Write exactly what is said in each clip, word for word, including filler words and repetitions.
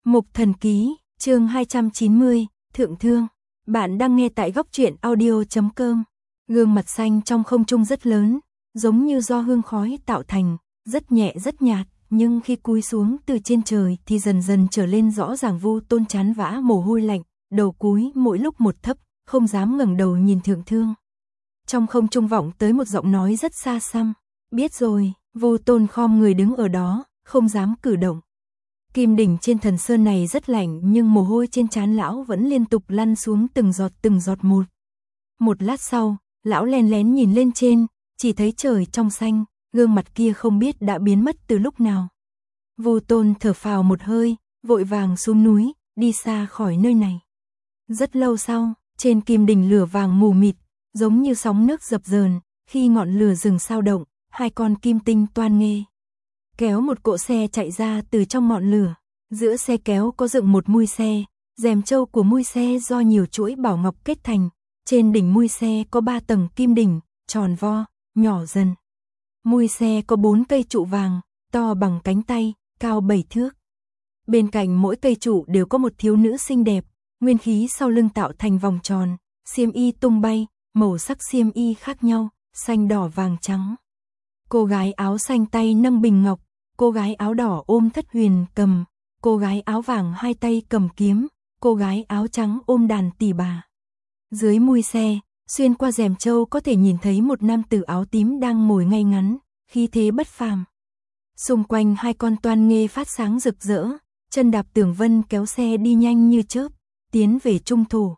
Mục Thần Ký, chương hai trăm chín mươi, Thượng Thương. Bạn đang nghe tại góc truyện audio chấm com. Gương mặt xanh trong không trung rất lớn, giống như do hương khói tạo thành, rất nhẹ rất nhạt, nhưng khi cúi xuống từ trên trời thì dần dần trở lên rõ ràng. Vu Tôn chán vã mồ hôi lạnh, đầu cúi mỗi lúc một thấp, không dám ngẩng đầu nhìn Thượng Thương. Trong không trung vọng tới một giọng nói rất xa xăm, biết rồi. Vu Tôn khom người đứng ở đó, không dám cử động. Kim đỉnh trên thần sơn này rất lạnh, nhưng mồ hôi trên trán lão vẫn liên tục lăn xuống từng giọt từng giọt một. Một lát sau, lão lén lén nhìn lên trên, chỉ thấy trời trong xanh, gương mặt kia không biết đã biến mất từ lúc nào. Vu Tôn thở phào một hơi, vội vàng xuống núi, đi xa khỏi nơi này. Rất lâu sau, trên kim đỉnh lửa vàng mù mịt, giống như sóng nước dập dờn, khi ngọn lửa rừng sao động, hai con kim tinh toan nghê kéo một cỗ xe chạy ra từ trong ngọn lửa. Giữa xe kéo có dựng một mui xe, rèm trâu của mui xe do nhiều chuỗi bảo ngọc kết thành. Trên đỉnh mui xe có ba tầng kim đỉnh, tròn vo, nhỏ dần. Mui xe có bốn cây trụ vàng, to bằng cánh tay, cao bảy thước. Bên cạnh mỗi cây trụ đều có một thiếu nữ xinh đẹp, nguyên khí sau lưng tạo thành vòng tròn, xiêm y tung bay, màu sắc xiêm y khác nhau, xanh đỏ vàng trắng. Cô gái áo xanh tay nâng bình ngọc, cô gái áo đỏ ôm thất huyền cầm, cô gái áo vàng hai tay cầm kiếm, cô gái áo trắng ôm đàn tỳ bà. Dưới mui xe, xuyên qua rèm trâu có thể nhìn thấy một nam tử áo tím đang ngồi ngay ngắn, khí thế bất phàm. Xung quanh hai con toan nghê phát sáng rực rỡ, chân đạp tường vân kéo xe đi nhanh như chớp, tiến về trung thổ.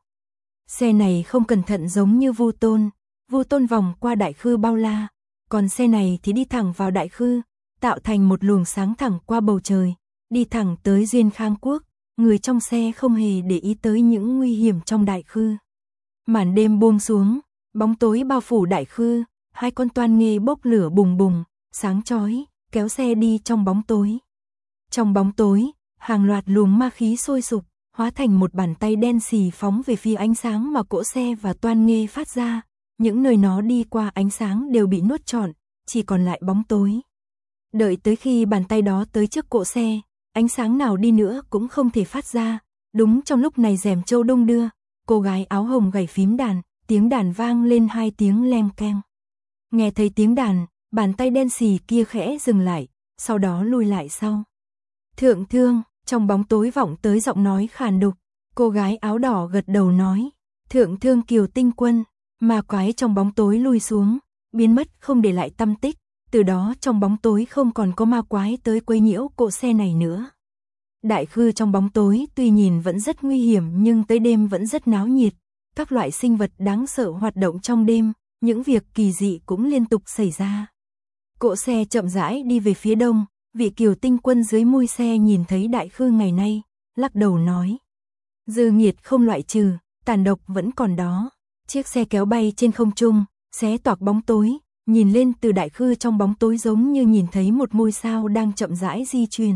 Xe này không cẩn thận giống như Vu Tôn, Vu Tôn vòng qua đại khư bao la, còn xe này thì đi thẳng vào đại khư, tạo thành một luồng sáng thẳng qua bầu trời, đi thẳng tới Duyên Khang Quốc. Người trong xe không hề để ý tới những nguy hiểm trong đại khư. Màn đêm buông xuống, bóng tối bao phủ đại khư, hai con toan nghê bốc lửa bùng bùng, sáng chói, kéo xe đi trong bóng tối. Trong bóng tối, hàng loạt luồng ma khí sôi sục, hóa thành một bàn tay đen xì phóng về phía ánh sáng mà cỗ xe và toan nghê phát ra. Những nơi nó đi qua ánh sáng đều bị nuốt trọn, chỉ còn lại bóng tối. Đợi tới khi bàn tay đó tới trước cỗ xe, ánh sáng nào đi nữa cũng không thể phát ra. Đúng trong lúc này rèm trâu đung đưa, cô gái áo hồng gảy phím đàn, tiếng đàn vang lên hai tiếng leng keng. Nghe thấy tiếng đàn, bàn tay đen xì kia khẽ dừng lại, sau đó lùi lại sau. Thượng Thương, trong bóng tối vọng tới giọng nói khàn đục, cô gái áo đỏ gật đầu nói, Thượng Thương Kiều Tinh Quân. Ma quái trong bóng tối lui xuống, biến mất không để lại tăm tích, từ đó trong bóng tối không còn có ma quái tới quấy nhiễu cỗ xe này nữa. Đại khư trong bóng tối tuy nhìn vẫn rất nguy hiểm nhưng tới đêm vẫn rất náo nhiệt, các loại sinh vật đáng sợ hoạt động trong đêm, những việc kỳ dị cũng liên tục xảy ra. Cỗ xe chậm rãi đi về phía đông, vị Kiều Tinh Quân dưới mui xe nhìn thấy đại khư ngày nay, lắc đầu nói, dư nghiệt không loại trừ, tàn độc vẫn còn đó. Chiếc xe kéo bay trên không trung, xé toạc bóng tối, nhìn lên từ đại khư trong bóng tối giống như nhìn thấy một ngôi sao đang chậm rãi di chuyển.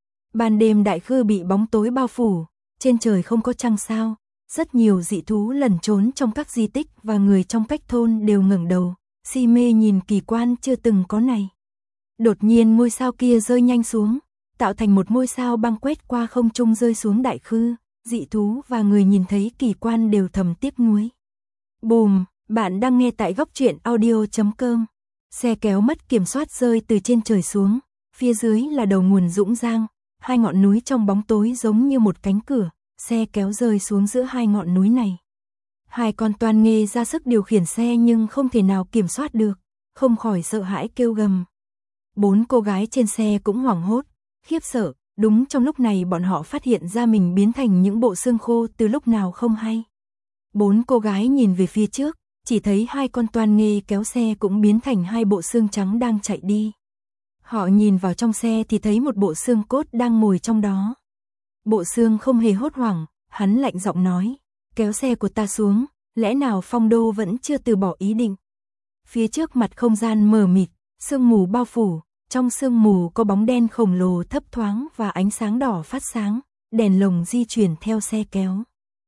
Ban đêm đại khư bị bóng tối bao phủ, trên trời không có trăng sao, rất nhiều dị thú lẩn trốn trong các di tích và người trong cách thôn đều ngẩng đầu, si mê nhìn kỳ quan chưa từng có này. Đột nhiên ngôi sao kia rơi nhanh xuống, tạo thành một ngôi sao băng quét qua không trung rơi xuống đại khư, dị thú và người nhìn thấy kỳ quan đều thầm tiếc nuối. Bùm, bạn đang nghe tại góc truyện audio chấm com. Xe kéo mất kiểm soát rơi từ trên trời xuống, phía dưới là đầu nguồn Dũng Giang, hai ngọn núi trong bóng tối giống như một cánh cửa, xe kéo rơi xuống giữa hai ngọn núi này. Hai con toan nghê ra sức điều khiển xe nhưng không thể nào kiểm soát được, không khỏi sợ hãi kêu gầm. Bốn cô gái trên xe cũng hoảng hốt, khiếp sợ, đúng trong lúc này bọn họ phát hiện ra mình biến thành những bộ xương khô từ lúc nào không hay. Bốn cô gái nhìn về phía trước, chỉ thấy hai con toan nghê kéo xe cũng biến thành hai bộ xương trắng đang chạy đi. Họ nhìn vào trong xe thì thấy một bộ xương cốt đang ngồi trong đó. Bộ xương không hề hốt hoảng, hắn lạnh giọng nói, kéo xe của ta xuống, lẽ nào Phong Đô vẫn chưa từ bỏ ý định. Phía trước mặt không gian mờ mịt, sương mù bao phủ, trong sương mù có bóng đen khổng lồ thấp thoáng và ánh sáng đỏ phát sáng, đèn lồng di chuyển theo xe kéo.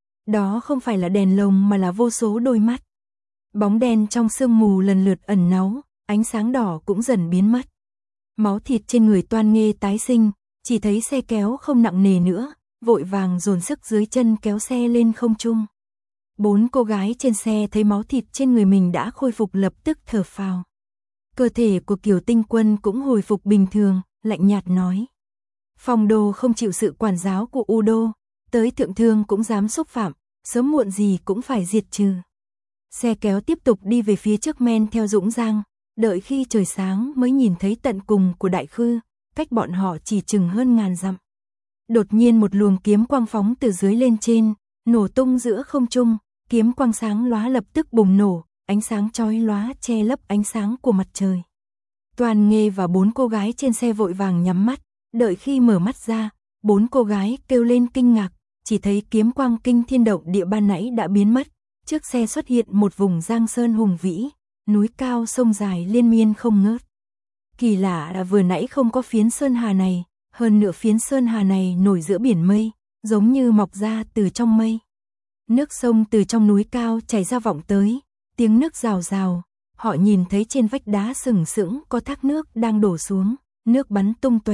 Đó không phải là đèn lồng mà là vô số đôi mắt. Bóng đen trong sương mù lần lượt ẩn náu, ánh sáng đỏ cũng dần biến mất. Máu thịt trên người toan nghê tái sinh, chỉ thấy xe kéo không nặng nề nữa, vội vàng dồn sức dưới chân kéo xe lên không trung. Bốn cô gái trên xe thấy máu thịt trên người mình đã khôi phục lập tức thở phào. Cơ thể của Kiều Tinh Quân cũng hồi phục bình thường, lạnh nhạt nói. Phong Đô không chịu sự quản giáo của U Đô, tới thượng thương cũng dám xúc phạm, sớm muộn gì cũng phải diệt trừ. Xe kéo tiếp tục đi về phía trước men theo Dũng Giang, đợi khi trời sáng mới nhìn thấy tận cùng của Đại Khư, cách bọn họ chỉ chừng hơn ngàn dặm. Đột nhiên một luồng kiếm quang phóng từ dưới lên trên, nổ tung giữa không trung, kiếm quang sáng lóa lập tức bùng nổ, ánh sáng chói lóa che lấp ánh sáng của mặt trời. Toàn Nghê và bốn cô gái trên xe vội vàng nhắm mắt, đợi khi mở mắt ra, bốn cô gái kêu lên kinh ngạc, chỉ thấy kiếm quang kinh thiên động địa ban nãy đã biến mất, trước xe xuất hiện một vùng giang sơn hùng vĩ, núi cao sông dài liên miên không ngớt. Kỳ lạ là vừa nãy không có phiến sơn hà này, hơn nữa phiến sơn hà này nổi giữa biển mây, giống như mọc ra từ trong mây. Nước sông từ trong núi cao chảy ra vọng tới, tiếng nước rào rào, họ nhìn thấy trên vách đá sừng sững có thác nước đang đổ xuống, nước bắn tung tóe.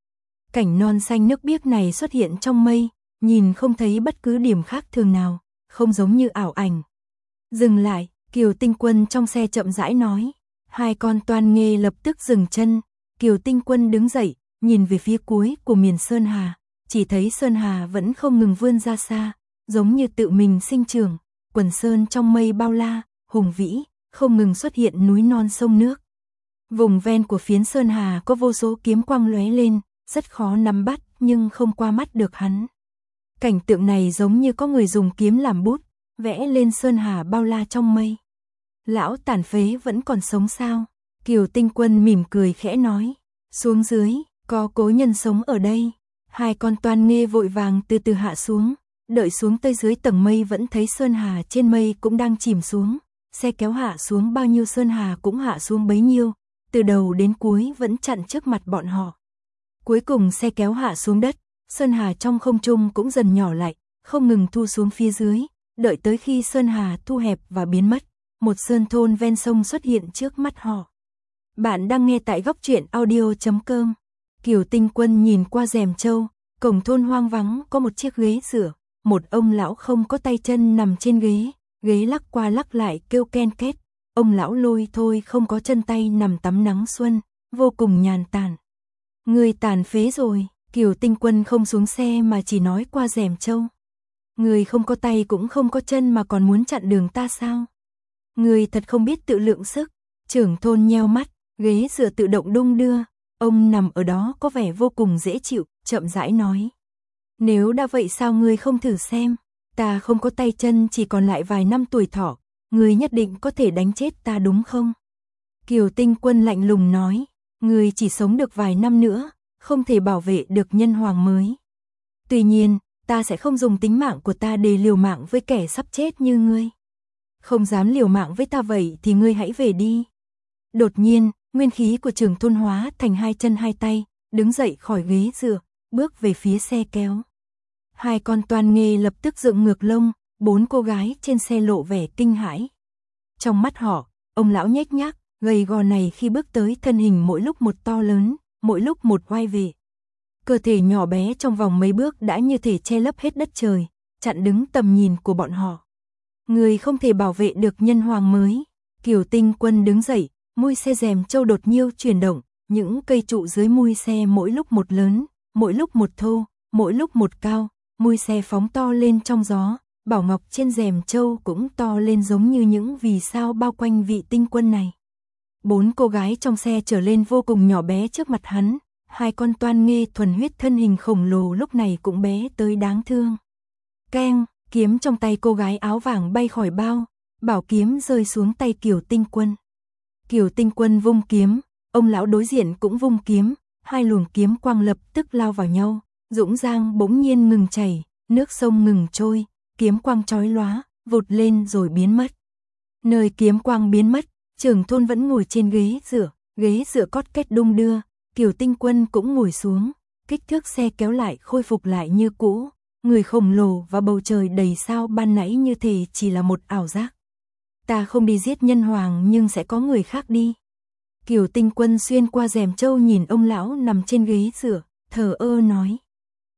Cảnh non xanh nước biếc này xuất hiện trong mây, nhìn không thấy bất cứ điểm khác thường nào, không giống như ảo ảnh. Dừng lại, Kiều Tinh Quân trong xe chậm rãi nói. Hai con Toàn Nghê lập tức dừng chân, Kiều Tinh Quân đứng dậy, nhìn về phía cuối của miền Sơn Hà, chỉ thấy Sơn Hà vẫn không ngừng vươn ra xa, giống như tự mình sinh trưởng, quần sơn trong mây bao la, hùng vĩ, không ngừng xuất hiện núi non sông nước. Vùng ven của phiến Sơn Hà có vô số kiếm quang lóe lên, rất khó nắm bắt nhưng không qua mắt được hắn. Cảnh tượng này giống như có người dùng kiếm làm bút, vẽ lên Sơn Hà bao la trong mây. Lão tàn phế vẫn còn sống sao? Kiều Tinh Quân mỉm cười khẽ nói. Xuống dưới, có cố nhân sống ở đây. Hai con Toàn Nghê vội vàng từ từ hạ xuống, đợi xuống tới dưới tầng mây vẫn thấy Sơn Hà trên mây cũng đang chìm xuống. Xe kéo hạ xuống bao nhiêu Sơn Hà cũng hạ xuống bấy nhiêu, từ đầu đến cuối vẫn chặn trước mặt bọn họ. Cuối cùng xe kéo hạ xuống đất, Sơn Hà trong không trung cũng dần nhỏ lại, không ngừng thu xuống phía dưới, đợi tới khi Sơn Hà thu hẹp và biến mất, một sơn thôn ven sông xuất hiện trước mắt họ. Bạn đang nghe tại góc truyện audio chấm com. Kiều Tinh Quân nhìn qua rèm châu, cổng thôn hoang vắng có một chiếc ghế dựa, một ông lão không có tay chân nằm trên ghế, ghế lắc qua lắc lại kêu ken két, ông lão lôi thôi không có chân tay nằm tắm nắng xuân, vô cùng nhàn tản. Người tàn phế rồi, Kiều Tinh Quân không xuống xe mà chỉ nói qua rèm châu. Người không có tay cũng không có chân mà còn muốn chặn đường ta sao? Người thật không biết tự lượng sức. Trưởng thôn nheo mắt, ghế dựa tự động đung đưa, ông nằm ở đó có vẻ vô cùng dễ chịu, chậm rãi nói. Nếu đã vậy sao ngươi không thử xem, ta không có tay chân chỉ còn lại vài năm tuổi thọ, ngươi nhất định có thể đánh chết ta đúng không? Kiều Tinh Quân lạnh lùng nói, ngươi chỉ sống được vài năm nữa, không thể bảo vệ được nhân hoàng mới. Tuy nhiên, ta sẽ không dùng tính mạng của ta để liều mạng với kẻ sắp chết như ngươi. Không dám liều mạng với ta vậy thì ngươi hãy về đi. Đột nhiên, nguyên khí của trưởng thôn hóa thành hai chân hai tay, đứng dậy khỏi ghế dựa, bước về phía xe kéo. Hai con Toàn Nghê lập tức dựng ngược lông, bốn cô gái trên xe lộ vẻ kinh hãi. Trong mắt họ, ông lão nhếch nhác, gầy gò này khi bước tới thân hình mỗi lúc một to lớn, mỗi lúc một oai vệ. Cơ thể nhỏ bé trong vòng mấy bước đã như thể che lấp hết đất trời, chặn đứng tầm nhìn của bọn họ. Người không thể bảo vệ được nhân hoàng mới. Kiều Tinh Quân đứng dậy, mui xe rèm châu đột nhiêu chuyển động, những cây trụ dưới mui xe mỗi lúc một lớn, mỗi lúc một thô, mỗi lúc một cao, mui xe phóng to lên trong gió, bảo ngọc trên rèm châu cũng to lên giống như những vì sao bao quanh vị tinh quân này. Bốn cô gái trong xe trở lên vô cùng nhỏ bé trước mặt hắn, hai con Toàn Nghê thuần huyết thân hình khổng lồ lúc này cũng bé tới đáng thương. Keng, kiếm trong tay cô gái áo vàng bay khỏi bao, bảo kiếm rơi xuống tay Kiều Tinh Quân. Kiều Tinh Quân vung kiếm, ông lão đối diện cũng vung kiếm, hai luồng kiếm quang lập tức lao vào nhau, Dũng Giang bỗng nhiên ngừng chảy, nước sông ngừng trôi, kiếm quang chói lóa, vụt lên rồi biến mất. Nơi kiếm quang biến mất, trưởng thôn vẫn ngồi trên ghế dựa, ghế dựa cót két đung đưa, Kiều Tinh Quân cũng ngồi xuống, kích thước xe kéo lại khôi phục lại như cũ, người khổng lồ và bầu trời đầy sao ban nãy như thể chỉ là một ảo giác. Ta không đi giết nhân hoàng nhưng sẽ có người khác đi. Kiều Tinh Quân xuyên qua rèm châu nhìn ông lão nằm trên ghế dựa, thờ ơ nói.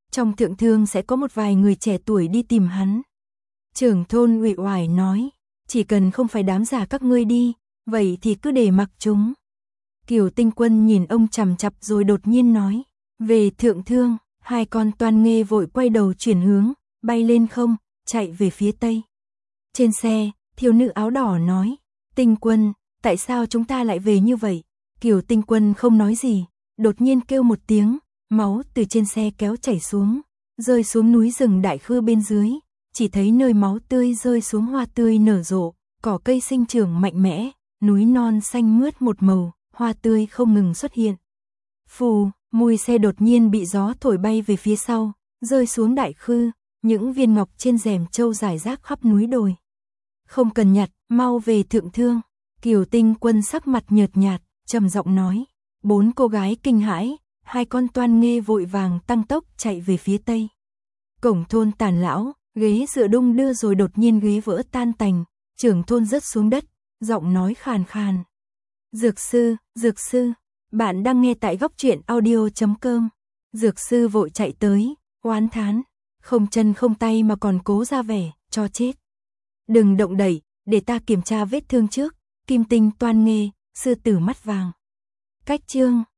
trong thượng thương sẽ có một vài người trẻ tuổi đi tìm hắn. Trưởng thôn uể oải nói, chỉ cần không phải đám già các ngươi đi, vậy thì cứ để mặc chúng. Kiều Tinh Quân nhìn ông chằm chằm rồi đột nhiên nói, về thượng thương. Hai con toan nghê vội quay đầu chuyển hướng, bay lên không, chạy về phía tây. Trên xe, thiếu nữ áo đỏ nói, Tinh Quân, tại sao chúng ta lại về như vậy? Kiều Tinh Quân không nói gì, đột nhiên kêu một tiếng, máu từ trên xe kéo chảy xuống, rơi xuống núi rừng đại khư bên dưới, chỉ thấy nơi máu tươi rơi xuống hoa tươi nở rộ, cỏ cây sinh trưởng mạnh mẽ, núi non xanh mướt một màu, hoa tươi không ngừng xuất hiện. Phù, mùi xe đột nhiên bị gió thổi bay về phía sau, rơi xuống đại khư, những viên ngọc trên rèm châu rải rác khắp núi đồi. Không cần nhặt, mau về thượng thương. Kiều Tinh Quân sắc mặt nhợt nhạt, trầm giọng nói. Bốn cô gái kinh hãi, hai con toan nghê vội vàng tăng tốc chạy về phía tây. Cổng thôn Tàn lão, ghế dựa đung đưa rồi đột nhiên ghế vỡ tan tành, trưởng thôn rớt xuống đất, giọng nói khàn khàn. Dược sư, dược sư, bạn đang nghe tại góc truyện audio chấm com. Dược sư vội chạy tới, oán thán, không chân không tay mà còn cố ra vẻ, cho chết. Đừng động đẩy, để ta kiểm tra vết thương trước. Kim tinh toan nghê, sư tử mắt vàng. Cách chương